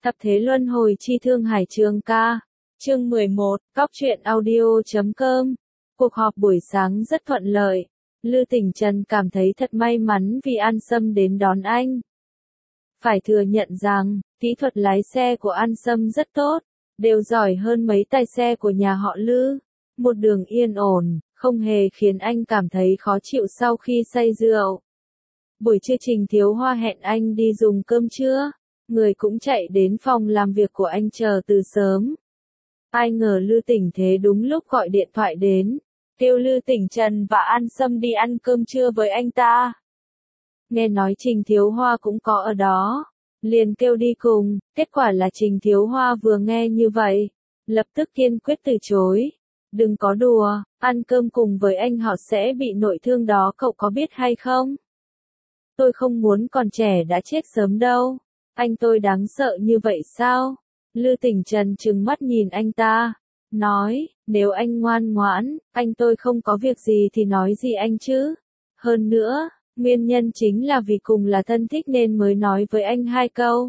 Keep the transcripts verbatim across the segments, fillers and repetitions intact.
Thập thế luân hồi chi thương hải trường ca. Chương mười một, cóc truyện audio.com. Cuộc họp buổi sáng rất thuận lợi. Lư Tỉnh Trần cảm thấy thật may mắn vì An Sâm đến đón anh. Phải thừa nhận rằng, kỹ thuật lái xe của An Sâm rất tốt, đều giỏi hơn mấy tài xe của nhà họ Lư. Một đường yên ổn, không hề khiến anh cảm thấy khó chịu sau khi say rượu. Buổi trưa Trình Thiếu Hoa hẹn anh đi dùng cơm trưa, người cũng chạy đến phòng làm việc của anh chờ từ sớm. Ai ngờ Lư Tỉnh Thế đúng lúc gọi điện thoại đến, kêu Lư Tỉnh Trần và An Sâm đi ăn cơm trưa với anh ta. Nghe nói Trình Thiếu Hoa cũng có ở đó, liền kêu đi cùng, kết quả là Trình Thiếu Hoa vừa nghe như vậy, lập tức kiên quyết từ chối. Đừng có đùa, ăn cơm cùng với anh họ sẽ bị nội thương đó, cậu có biết hay không? Tôi không muốn còn trẻ đã chết sớm đâu. Anh tôi đáng sợ như vậy sao? Lư Tỉnh Trần trừng mắt nhìn anh ta, nói, nếu anh ngoan ngoãn, anh tôi không có việc gì thì nói gì anh chứ. Hơn nữa, nguyên nhân chính là vì cùng là thân thích nên mới nói với anh hai câu.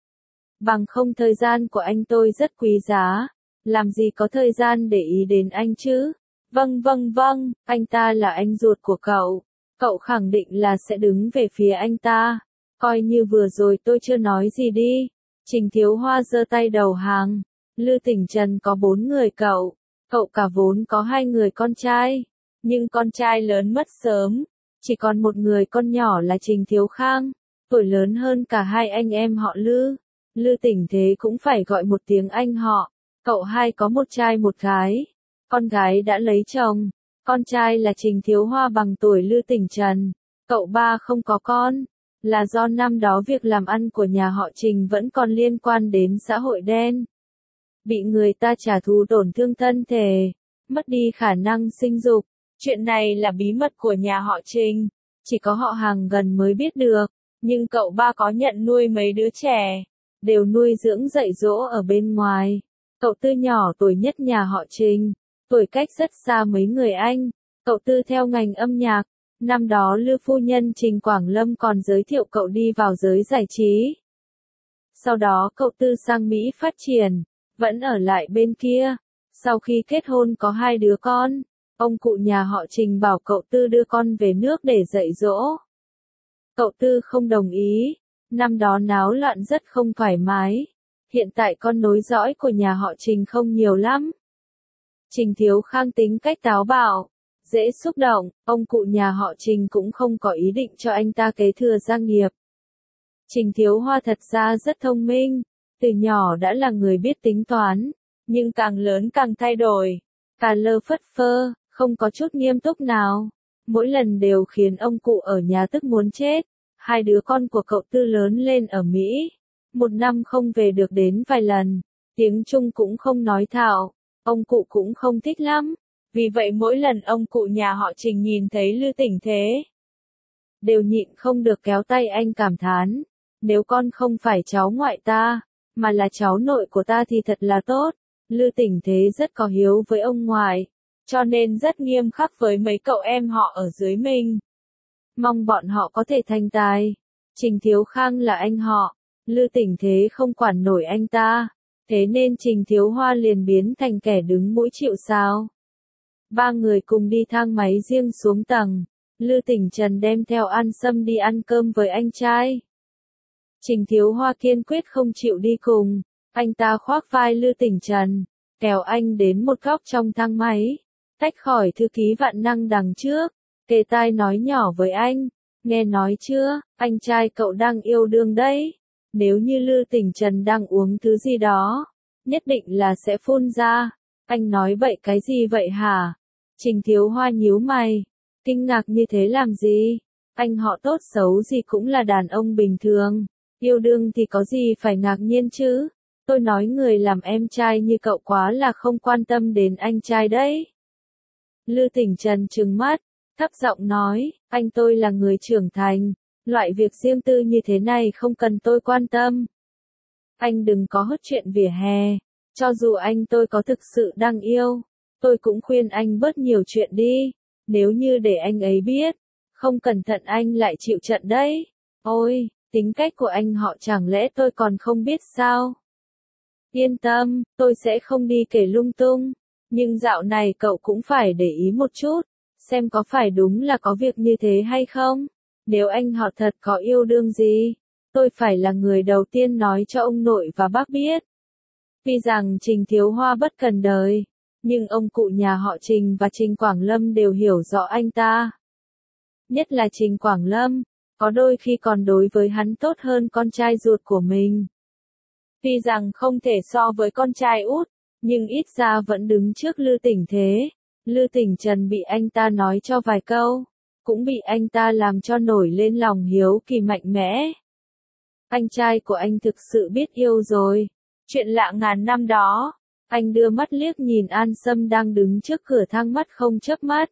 Bằng không thời gian của anh tôi rất quý giá, làm gì có thời gian để ý đến anh chứ. Vâng vâng vâng, anh ta là anh ruột của cậu, cậu khẳng định là sẽ đứng về phía anh ta. Coi như vừa rồi tôi chưa nói gì đi. Trình Thiếu Hoa giơ tay đầu hàng. Lư Tỉnh Trần có bốn người cậu, cậu cả vốn có hai người con trai, nhưng con trai lớn mất sớm, chỉ còn một người con nhỏ là Trình Thiếu Khang, tuổi lớn hơn cả hai anh em họ Lư. Lư Tỉnh Thế cũng phải gọi một tiếng anh họ. Cậu hai có một trai một gái, con gái đã lấy chồng, con trai là Trình Thiếu Hoa bằng tuổi Lư Tỉnh Trần. Cậu ba không có con, là do năm đó việc làm ăn của nhà họ Trình vẫn còn liên quan đến xã hội đen. Bị người ta trả thù tổn thương thân thể, mất đi khả năng sinh dục. Chuyện này là bí mật của nhà họ Trình, chỉ có họ hàng gần mới biết được. Nhưng cậu ba có nhận nuôi mấy đứa trẻ, đều nuôi dưỡng dạy dỗ ở bên ngoài. Cậu Tư nhỏ tuổi nhất nhà họ Trình, tuổi cách rất xa mấy người anh. Cậu Tư theo ngành âm nhạc. Năm đó Lư phu nhân Trình Quảng Lâm còn giới thiệu cậu đi vào giới giải trí. Sau đó cậu Tư sang Mỹ phát triển, vẫn ở lại bên kia. Sau khi kết hôn có hai đứa con, ông cụ nhà họ Trình bảo cậu Tư đưa con về nước để dạy dỗ. Cậu Tư không đồng ý, năm đó náo loạn rất không thoải mái. Hiện tại con nối dõi của nhà họ Trình không nhiều lắm. Trình Thiếu Khang tính cách táo bạo, dễ xúc động, ông cụ nhà họ Trình cũng không có ý định cho anh ta kế thừa gia nghiệp. Trình Thiếu Hoa thật ra rất thông minh, từ nhỏ đã là người biết tính toán, nhưng càng lớn càng thay đổi, cà lơ phất phơ, không có chút nghiêm túc nào. Mỗi lần đều khiến ông cụ ở nhà tức muốn chết. Hai đứa con của cậu Tư lớn lên ở Mỹ, một năm không về được đến vài lần, tiếng Trung cũng không nói thạo, ông cụ cũng không thích lắm. Vì vậy mỗi lần ông cụ nhà họ Trình nhìn thấy Lư Tỉnh Thế, đều nhịn không được kéo tay anh cảm thán, nếu con không phải cháu ngoại ta, mà là cháu nội của ta thì thật là tốt. Lư Tỉnh Thế rất có hiếu với ông ngoại, cho nên rất nghiêm khắc với mấy cậu em họ ở dưới mình. Mong bọn họ có thể thành tài. Trình Thiếu Khang là anh họ, Lư Tỉnh Thế không quản nổi anh ta, thế nên Trình Thiếu Hoa liền biến thành kẻ đứng mũi chịu sào. Ba người cùng đi thang máy riêng xuống tầng. Lư Tỉnh Trần đem theo An Sâm đi ăn cơm với anh trai. Trình Thiếu Hoa kiên quyết không chịu đi cùng. Anh ta khoác vai Lư Tỉnh Trần, kéo anh đến một góc trong thang máy, tách khỏi thư ký vạn năng đằng trước, kề tai nói nhỏ với anh, nghe nói chưa, anh trai cậu đang yêu đương đấy. Nếu như Lư Tỉnh Trần đang uống thứ gì đó, nhất định là sẽ phun ra. Anh nói bậy cái gì vậy hả? Trình Thiếu Hoa nhíu mày, kinh ngạc như thế làm gì? Anh họ tốt xấu gì cũng là đàn ông bình thường, yêu đương thì có gì phải ngạc nhiên chứ? Tôi nói người làm em trai như cậu quá là không quan tâm đến anh trai đấy. Lư Tỉnh Trần trừng mắt, thấp giọng nói, anh tôi là người trưởng thành, loại việc riêng tư như thế này không cần tôi quan tâm. Anh đừng có hất chuyện vỉa hè, cho dù anh tôi có thực sự đang yêu, tôi cũng khuyên anh bớt nhiều chuyện đi, nếu như để anh ấy biết, không cẩn thận anh lại chịu trận đấy. Ôi, tính cách của anh họ chẳng lẽ tôi còn không biết sao? Yên tâm, tôi sẽ không đi kể lung tung. Nhưng dạo này cậu cũng phải để ý một chút, xem có phải đúng là có việc như thế hay không. Nếu anh họ thật có yêu đương gì, tôi phải là người đầu tiên nói cho ông nội và bác biết. Tuy rằng Trình Thiếu Hoa bất cần đời, nhưng ông cụ nhà họ Trình và Trình Quảng Lâm đều hiểu rõ anh ta. Nhất là Trình Quảng Lâm, có đôi khi còn đối với hắn tốt hơn con trai ruột của mình. Tuy rằng không thể so với con trai út, nhưng ít ra vẫn đứng trước Lư Tỉnh thế. Lư Tỉnh Trần bị anh ta nói cho vài câu, cũng bị anh ta làm cho nổi lên lòng hiếu kỳ mạnh mẽ. Anh trai của anh thực sự biết yêu rồi. Chuyện lạ ngàn năm đó. Anh đưa mắt liếc nhìn An Sâm đang đứng trước cửa thang mắt không chớp mắt.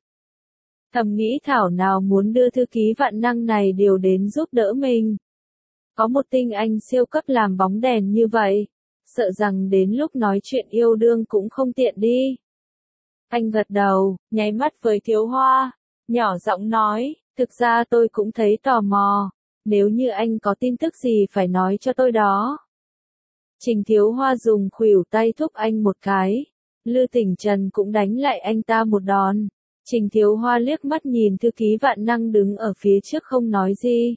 Thầm nghĩ thảo nào muốn đưa thư ký vạn năng này điều đến giúp đỡ mình. Có một tinh anh siêu cấp làm bóng đèn như vậy, sợ rằng đến lúc nói chuyện yêu đương cũng không tiện đi. Anh gật đầu, nháy mắt với Thiếu Hoa, nhỏ giọng nói, thực ra tôi cũng thấy tò mò, nếu như anh có tin tức gì phải nói cho tôi đó. Trình Thiếu Hoa dùng khuỷu tay thúc anh một cái, Lư Tỉnh Trần cũng đánh lại anh ta một đòn. Trình Thiếu Hoa liếc mắt nhìn thư ký vạn năng đứng ở phía trước không nói gì.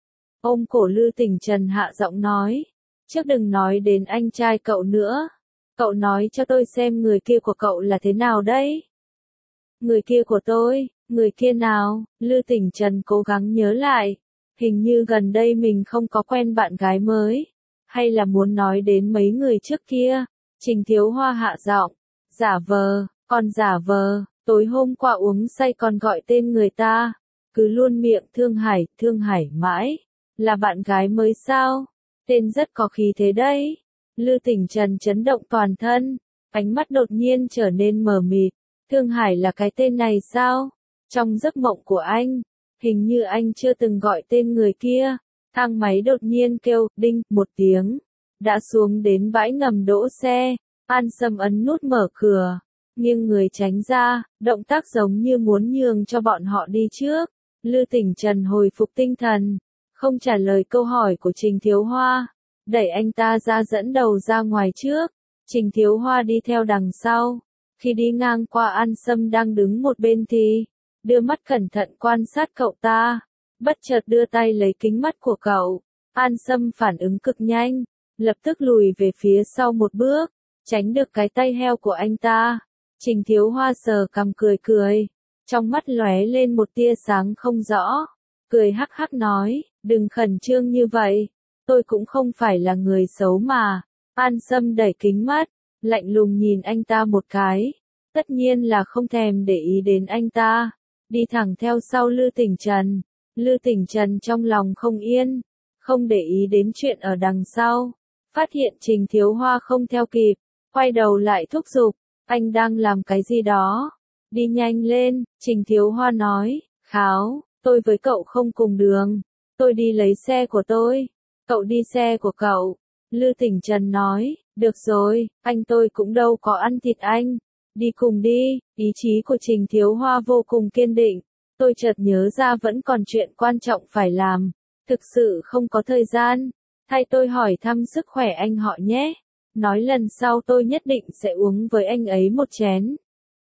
Ôm cổ Lư Tỉnh Trần hạ giọng nói, trước đừng nói đến anh trai cậu nữa. Cậu nói cho tôi xem người kia của cậu là thế nào đấy. Người kia của tôi, người kia nào? Lư Tỉnh Trần cố gắng nhớ lại. Hình như gần đây mình không có quen bạn gái mới. Hay là muốn nói đến mấy người trước kia? Trình Thiếu Hoa hạ giọng, giả vờ, còn giả vờ, tối hôm qua uống say còn gọi tên người ta. Cứ luôn miệng Thương Hải, Thương Hải mãi. Là bạn gái mới sao? Tên rất có khí thế đấy. Lư Tỉnh Trần chấn động toàn thân, ánh mắt đột nhiên trở nên mờ mịt. Thương Hải là cái tên này sao? Trong giấc mộng của anh, hình như anh chưa từng gọi tên người kia. Thang máy đột nhiên kêu, đinh, một tiếng. Đã xuống đến bãi ngầm đỗ xe. An Sâm ấn nút mở cửa, nghiêng người tránh ra, động tác giống như muốn nhường cho bọn họ đi trước. Lư Tỉnh Trần hồi phục tinh thần, không trả lời câu hỏi của Trình Thiếu Hoa, đẩy anh ta ra dẫn đầu ra ngoài trước. Trình Thiếu Hoa đi theo đằng sau. Khi đi ngang qua An Sâm đang đứng một bên thì đưa mắt cẩn thận quan sát cậu ta, bất chợt đưa tay lấy kính mắt của cậu. An Sâm phản ứng cực nhanh, lập tức lùi về phía sau một bước, tránh được cái tay heo của anh ta. Trình Thiếu Hoa sờ cằm cười cười, trong mắt lóe lên một tia sáng không rõ, cười hắc hắc nói, đừng khẩn trương như vậy, tôi cũng không phải là người xấu mà. An Sâm đẩy kính mắt, lạnh lùng nhìn anh ta một cái, tất nhiên là không thèm để ý đến anh ta, đi thẳng theo sau Lư Tỉnh Trần. Lư Tỉnh Trần trong lòng không yên, không để ý đến chuyện ở đằng sau, phát hiện Trình Thiếu Hoa không theo kịp, quay đầu lại thúc giục, anh đang làm cái gì đó, đi nhanh lên. Trình Thiếu Hoa nói, kháo, tôi với cậu không cùng đường, tôi đi lấy xe của tôi, cậu đi xe của cậu. Lư Tỉnh Trần nói, được rồi, anh tôi cũng đâu có ăn thịt anh, đi cùng đi. Ý chí của Trình Thiếu Hoa vô cùng kiên định, tôi chợt nhớ ra vẫn còn chuyện quan trọng phải làm, thực sự không có thời gian, thay tôi hỏi thăm sức khỏe anh họ nhé, nói lần sau tôi nhất định sẽ uống với anh ấy một chén.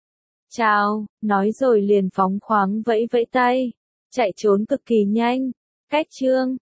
Chào, nói rồi liền phóng khoáng vẫy vẫy tay, chạy trốn cực kỳ nhanh. Cách chương